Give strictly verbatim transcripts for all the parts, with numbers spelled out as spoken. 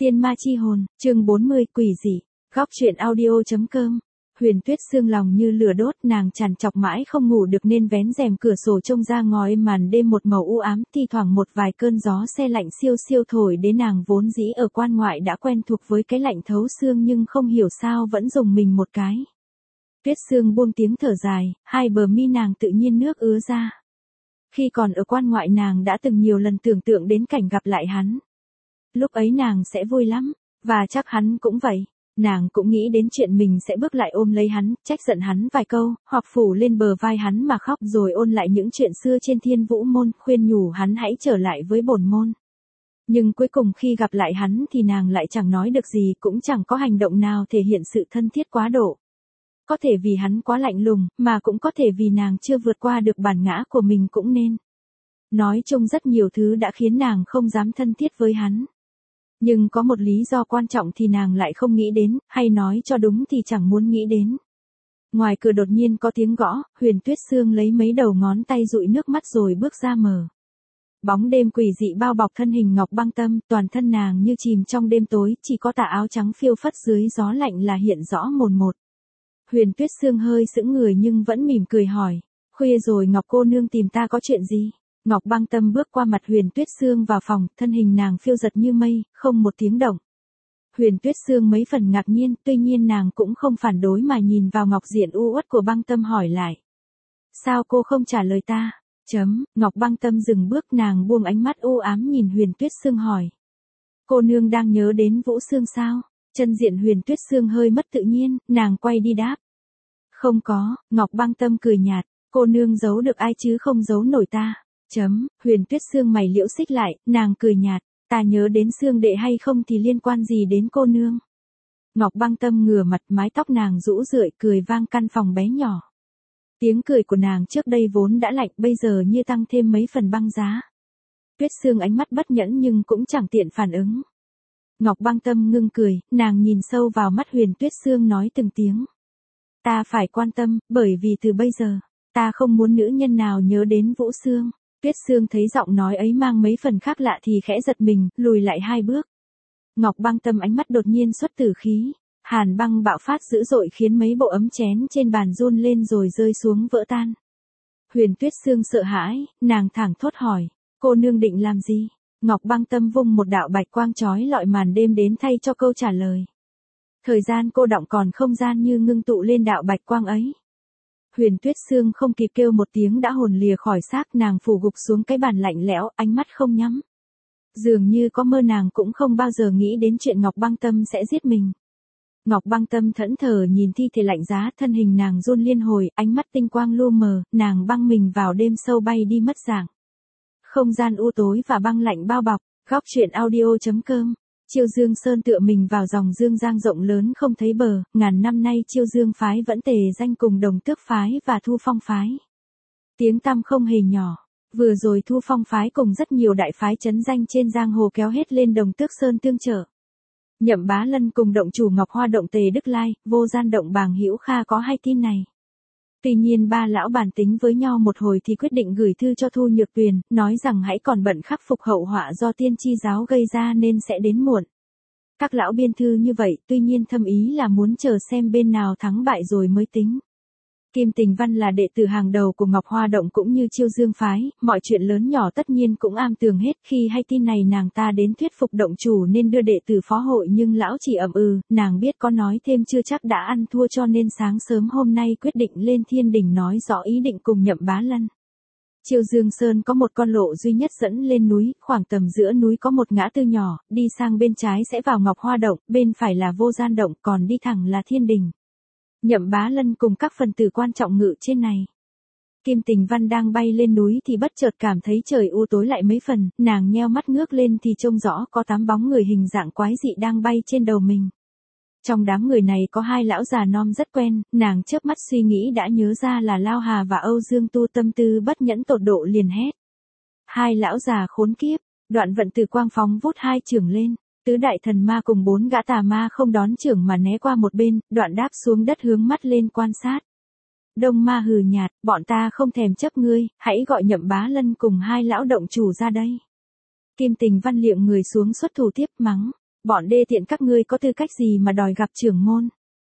Tiên ma chi hồn, chương bốn mươi, quỷ dị. Góc truyện audio.com. Huyền Tuyết Sương lòng như lửa đốt, nàng trằn trọc mãi không ngủ được nên vén rèm cửa sổ trông ra ngoài màn đêm một màu u ám, thi thoảng một vài cơn gió se lạnh siêu siêu thổi đến. Nàng vốn dĩ ở quan ngoại đã quen thuộc với cái lạnh thấu xương nhưng không hiểu sao vẫn rùng mình một cái. Tuyết Sương buông tiếng thở dài, hai bờ mi nàng tự nhiên nước ứa ra. Khi còn ở quan ngoại nàng đã từng nhiều lần tưởng tượng đến cảnh gặp lại hắn. Lúc ấy nàng sẽ vui lắm, và chắc hắn cũng vậy. Nàng cũng nghĩ đến chuyện mình sẽ bước lại ôm lấy hắn, trách giận hắn vài câu, hoặc phủ lên bờ vai hắn mà khóc, rồi ôn lại những chuyện xưa trên Thiên Vũ môn, khuyên nhủ hắn hãy trở lại với bổn môn. Nhưng cuối cùng khi gặp lại hắn thì nàng lại chẳng nói được gì, cũng chẳng có hành động nào thể hiện sự thân thiết quá độ. Có thể vì hắn quá lạnh lùng, mà cũng có thể vì nàng chưa vượt qua được bản ngã của mình cũng nên. Nói chung rất nhiều thứ đã khiến nàng không dám thân thiết với hắn. Nhưng có một lý do quan trọng thì nàng lại không nghĩ đến, hay nói cho đúng thì chẳng muốn nghĩ đến. Ngoài cửa đột nhiên có tiếng gõ, Huyền Tuyết Sương lấy mấy đầu ngón tay dụi nước mắt rồi bước ra mở. Bóng đêm quỷ dị bao bọc thân hình Ngọc Băng Tâm, toàn thân nàng như chìm trong đêm tối, chỉ có tà áo trắng phiêu phất dưới gió lạnh là hiện rõ mồn một. Huyền Tuyết Sương hơi sững người nhưng vẫn mỉm cười hỏi, khuya rồi Ngọc cô nương tìm ta có chuyện gì? Ngọc Băng Tâm bước qua mặt Huyền Tuyết Sương vào phòng, thân hình nàng phiêu giật như mây, không một tiếng động. Huyền Tuyết Sương mấy phần ngạc nhiên, tuy nhiên nàng cũng không phản đối mà nhìn vào ngọc diện u uất của Băng Tâm hỏi lại. Sao cô không trả lời ta? Chấm, Ngọc Băng Tâm dừng bước, nàng buông ánh mắt u ám nhìn Huyền Tuyết Sương hỏi. Cô nương đang nhớ đến Vũ Sương sao? Chân diện Huyền Tuyết Sương hơi mất tự nhiên, nàng quay đi đáp. Không có, Ngọc Băng Tâm cười nhạt, cô nương giấu được ai chứ không giấu nổi ta. Chấm, Huyền Tuyết Sương mày liễu xích lại, nàng cười nhạt, ta nhớ đến Sương đệ hay không thì liên quan gì đến cô nương. Ngọc Băng Tâm ngửa mặt, mái tóc nàng rũ rượi, cười vang căn phòng bé nhỏ. Tiếng cười của nàng trước đây vốn đã lạnh, bây giờ như tăng thêm mấy phần băng giá. Tuyết Sương ánh mắt bất nhẫn nhưng cũng chẳng tiện phản ứng. Ngọc Băng Tâm ngưng cười, nàng nhìn sâu vào mắt Huyền Tuyết Sương nói từng tiếng. Ta phải quan tâm, bởi vì từ bây giờ, ta không muốn nữ nhân nào nhớ đến Vũ Sương. Tuyết Sương thấy giọng nói ấy mang mấy phần khác lạ thì khẽ giật mình, lùi lại hai bước. Ngọc Băng Tâm ánh mắt đột nhiên xuất tử khí, hàn băng bạo phát dữ dội khiến mấy bộ ấm chén trên bàn run lên rồi rơi xuống vỡ tan. Huyền Tuyết Sương sợ hãi, nàng thẳng thốt hỏi, cô nương định làm gì? Ngọc Băng Tâm vung một đạo bạch quang chói lọi màn đêm đến thay cho câu trả lời. Thời gian cô đọng còn không gian như ngưng tụ lên đạo bạch quang ấy. Huyền Tuyết Sương không kịp kêu một tiếng đã hồn lìa khỏi xác, nàng phủ gục xuống cái bàn lạnh lẽo, ánh mắt không nhắm. Dường như có mơ, nàng cũng không bao giờ nghĩ đến chuyện Ngọc Băng Tâm sẽ giết mình. Ngọc Băng Tâm thẫn thờ nhìn thi thể lạnh giá, thân hình nàng run liên hồi, ánh mắt tinh quang lu mờ, nàng băng mình vào đêm sâu bay đi mất dạng. Không gian u tối và băng lạnh bao bọc, góc truyện audio.com. Chiêu Dương Sơn tựa mình vào dòng Dương Giang rộng lớn không thấy bờ, ngàn năm nay Chiêu Dương phái vẫn tề danh cùng Đồng Tước phái và Thu Phong phái. Tiếng tăm không hề nhỏ, vừa rồi Thu Phong phái cùng rất nhiều đại phái chấn danh trên giang hồ kéo hết lên Đồng Tước Sơn tương trợ. Nhậm Bá Lân cùng động chủ Ngọc Hoa động Tề Đức Lai, Vô Gian động Bàng Hữu Kha có hay tin này. Tuy nhiên ba lão bàn tính với nhau một hồi thì quyết định gửi thư cho Thu Nhược Tuyền, nói rằng hãy còn bận khắc phục hậu họa do tiên tri giáo gây ra nên sẽ đến muộn. Các lão biên thư như vậy, tuy nhiên thâm ý là muốn chờ xem bên nào thắng bại rồi mới tính. Kim Tình Văn là đệ tử hàng đầu của Ngọc Hoa động cũng như Chiêu Dương phái, mọi chuyện lớn nhỏ tất nhiên cũng am tường hết. Khi hay tin này nàng ta đến thuyết phục động chủ nên đưa đệ tử phó hội nhưng lão chỉ ậm ừ, nàng biết có nói thêm chưa chắc đã ăn thua cho nên sáng sớm hôm nay quyết định lên thiên đỉnh nói rõ ý định cùng Nhậm Bá Lân. Chiêu Dương Sơn có một con lộ duy nhất dẫn lên núi, khoảng tầm giữa núi có một ngã tư nhỏ, đi sang bên trái sẽ vào Ngọc Hoa động, bên phải là Vô Gian động, còn đi thẳng là thiên đình. Nhậm Bá Lân cùng các phần tử quan trọng ngự trên này. Kim Tình Văn đang bay lên núi thì bất chợt cảm thấy trời u tối lại mấy phần, nàng nheo mắt ngước lên thì trông rõ có tám bóng người hình dạng quái dị đang bay trên đầu mình. Trong đám người này có hai lão già non rất quen, nàng chớp mắt suy nghĩ đã nhớ ra là Lao Hà và Âu Dương Tu, tâm tư bất nhẫn tột độ liền hét. Hai lão già khốn kiếp, đoạn vận tử quang phóng vút hai chưởng lên. Tứ đại thần ma cùng bốn gã tà ma không đón chưởng mà né qua một bên, đoạn đáp xuống đất hướng mắt lên quan sát. Đông ma hừ nhạt, bọn ta không thèm chấp ngươi, hãy gọi Nhậm Bá Lân cùng hai lão động chủ ra đây. Kim Tình Văn liệng người xuống xuất thủ tiếp mắng, Bọn đê tiện các ngươi có tư cách gì mà đòi gặp trưởng môn?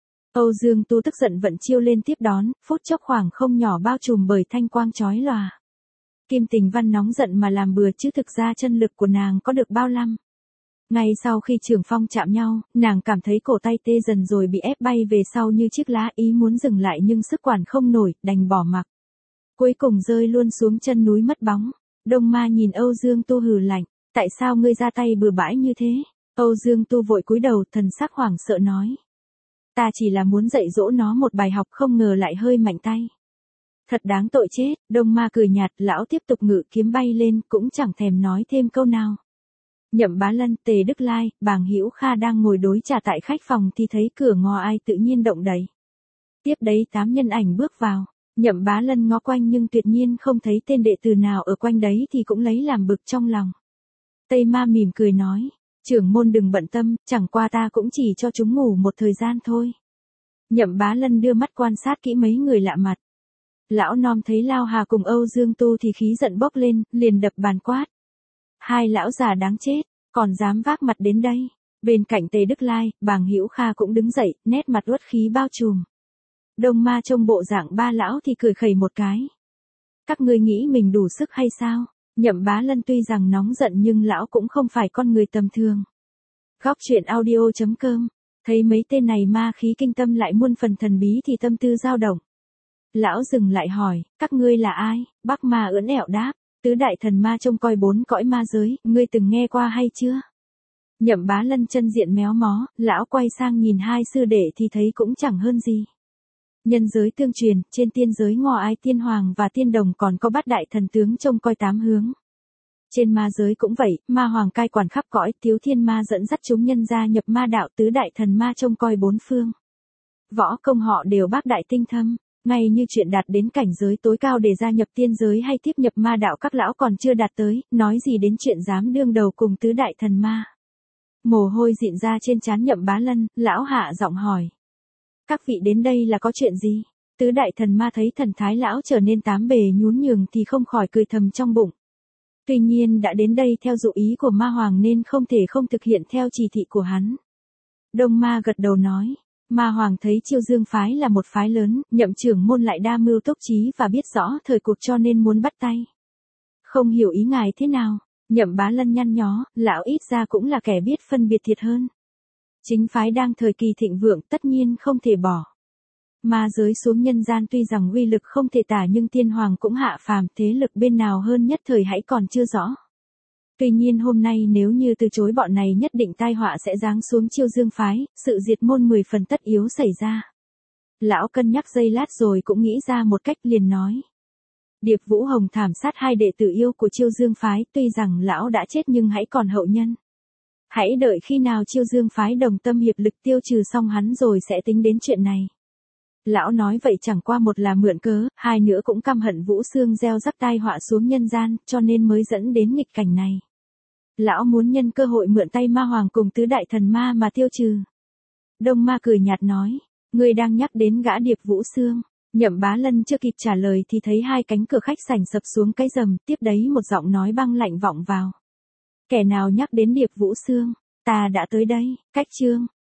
Âu Dương Tu tức giận vận chiêu lên tiếp đón, phút chốc khoảng không nhỏ bao trùm bởi thanh quang chói lòa. Kim Tình Văn nóng giận mà làm bừa chứ thực ra chân lực của nàng có được bao lăm. Ngay sau khi trường phong chạm nhau, nàng cảm thấy cổ tay tê dần rồi bị ép bay về sau như chiếc lá, ý muốn dừng lại nhưng sức quản không nổi, đành bỏ mặc. Cuối cùng rơi luôn xuống chân núi mất bóng. Đông Ma nhìn Âu Dương Tu hừ lạnh, tại sao ngươi ra tay bừa bãi như thế? Âu Dương Tu vội cúi đầu, thần sắc hoảng sợ nói. Ta chỉ là muốn dạy dỗ nó một bài học, không ngờ lại hơi mạnh tay. Thật đáng tội chết. Đông Ma cười nhạt, lão tiếp tục ngự kiếm bay lên, cũng chẳng thèm nói thêm câu nào. Nhậm Bá Lân, Tề Đức Lai, Bàng Hữu Kha đang ngồi đối trà tại khách phòng thì thấy cửa ngò ai tự nhiên động đẩy. Tiếp đấy tám nhân ảnh bước vào. Nhậm Bá Lân ngó quanh nhưng tuyệt nhiên không thấy tên đệ tử nào ở quanh đấy thì cũng lấy làm bực trong lòng. Tây Ma mỉm cười nói, trưởng môn đừng bận tâm, chẳng qua ta cũng chỉ cho chúng ngủ một thời gian thôi. Nhậm Bá Lân đưa mắt quan sát kỹ mấy người lạ mặt. Lão Nom thấy Lao Hà cùng Âu Dương Tu thì khí giận bốc lên, liền đập bàn quát. Hai lão già đáng chết, còn dám vác mặt đến đây. Bên cạnh Tề Đức Lai, Bàng Hữu Kha cũng đứng dậy, nét mặt uất khí bao trùm. Đông Ma trông bộ dạng ba lão thì cười khẩy một cái. Các ngươi nghĩ mình đủ sức hay sao? Nhậm Bá Lân tuy rằng nóng giận nhưng lão cũng không phải con người tầm thường. Góc truyện audio chấm com, thấy mấy tên này ma khí kinh tâm lại muôn phần thần bí thì tâm tư dao động. Lão dừng lại hỏi, các ngươi là ai? Bắc Ma ưỡn ẹo đáp, tứ đại thần ma trông coi bốn cõi ma giới, ngươi từng nghe qua hay chưa? Nhậm Bá Lân chân diện méo mó, lão quay sang nhìn hai sư đệ thì thấy cũng chẳng hơn gì. Nhân giới tương truyền, trên tiên giới ngoài ai tiên hoàng và tiên đồng còn có bát đại thần tướng trông coi tám hướng. Trên ma giới cũng vậy, ma hoàng cai quản khắp cõi, thiếu thiên ma dẫn dắt chúng nhân gia nhập ma đạo, tứ đại thần ma trông coi bốn phương. Võ công họ đều bác đại tinh thâm, ngay như chuyện đạt đến cảnh giới tối cao để gia nhập tiên giới hay tiếp nhập ma đạo các lão còn chưa đạt tới, nói gì đến chuyện dám đương đầu cùng tứ đại thần ma. Mồ hôi dịn ra trên trán Nhậm Bá Lân, lão hạ giọng hỏi. Các vị đến đây là có chuyện gì? Tứ đại thần ma thấy thần thái lão trở nên tám bề nhún nhường thì không khỏi cười thầm trong bụng. Tuy nhiên đã đến đây theo dụ ý của ma hoàng nên không thể không thực hiện theo chỉ thị của hắn. Đông Ma gật đầu nói, ma hoàng thấy Chiêu Dương phái là một phái lớn, Nhậm trưởng môn lại đa mưu túc trí và biết rõ thời cuộc cho nên muốn bắt tay. Không hiểu ý ngài thế nào? Nhậm Bá Lân nhăn nhó, lão ít ra cũng là kẻ biết phân biệt thiệt hơn. Chính phái đang thời kỳ thịnh vượng tất nhiên không thể bỏ. Ma giới xuống nhân gian tuy rằng uy lực không thể tả nhưng tiên hoàng cũng hạ phàm, thế lực bên nào hơn nhất thời hãy còn chưa rõ. Tuy nhiên hôm nay nếu như từ chối bọn này nhất định tai họa sẽ giáng xuống Chiêu Dương phái, sự diệt môn mười phần tất yếu xảy ra. Lão cân nhắc giây lát rồi cũng nghĩ ra một cách liền nói. Điệp Vũ Hồng thảm sát hai đệ tử yêu của Chiêu Dương phái, tuy rằng lão đã chết nhưng hãy còn hậu nhân. Hãy đợi khi nào Chiêu Dương phái đồng tâm hiệp lực tiêu trừ xong hắn rồi sẽ tính đến chuyện này. Lão nói vậy chẳng qua một là mượn cớ, hai nữa cũng căm hận Vũ Xương gieo rắc tai họa xuống nhân gian, cho nên mới dẫn đến nghịch cảnh này. Lão muốn nhân cơ hội mượn tay ma hoàng cùng tứ đại thần ma mà tiêu trừ. Đông Ma cười nhạt nói, ngươi đang nhắc đến gã Điệp Vũ Xương. Nhậm Bá Lân chưa kịp trả lời thì thấy hai cánh cửa khách sảnh sập xuống cái rầm, tiếp đấy một giọng nói băng lạnh vọng vào. Kẻ nào nhắc đến Điệp Vũ Xương, ta đã tới đây. Cách chương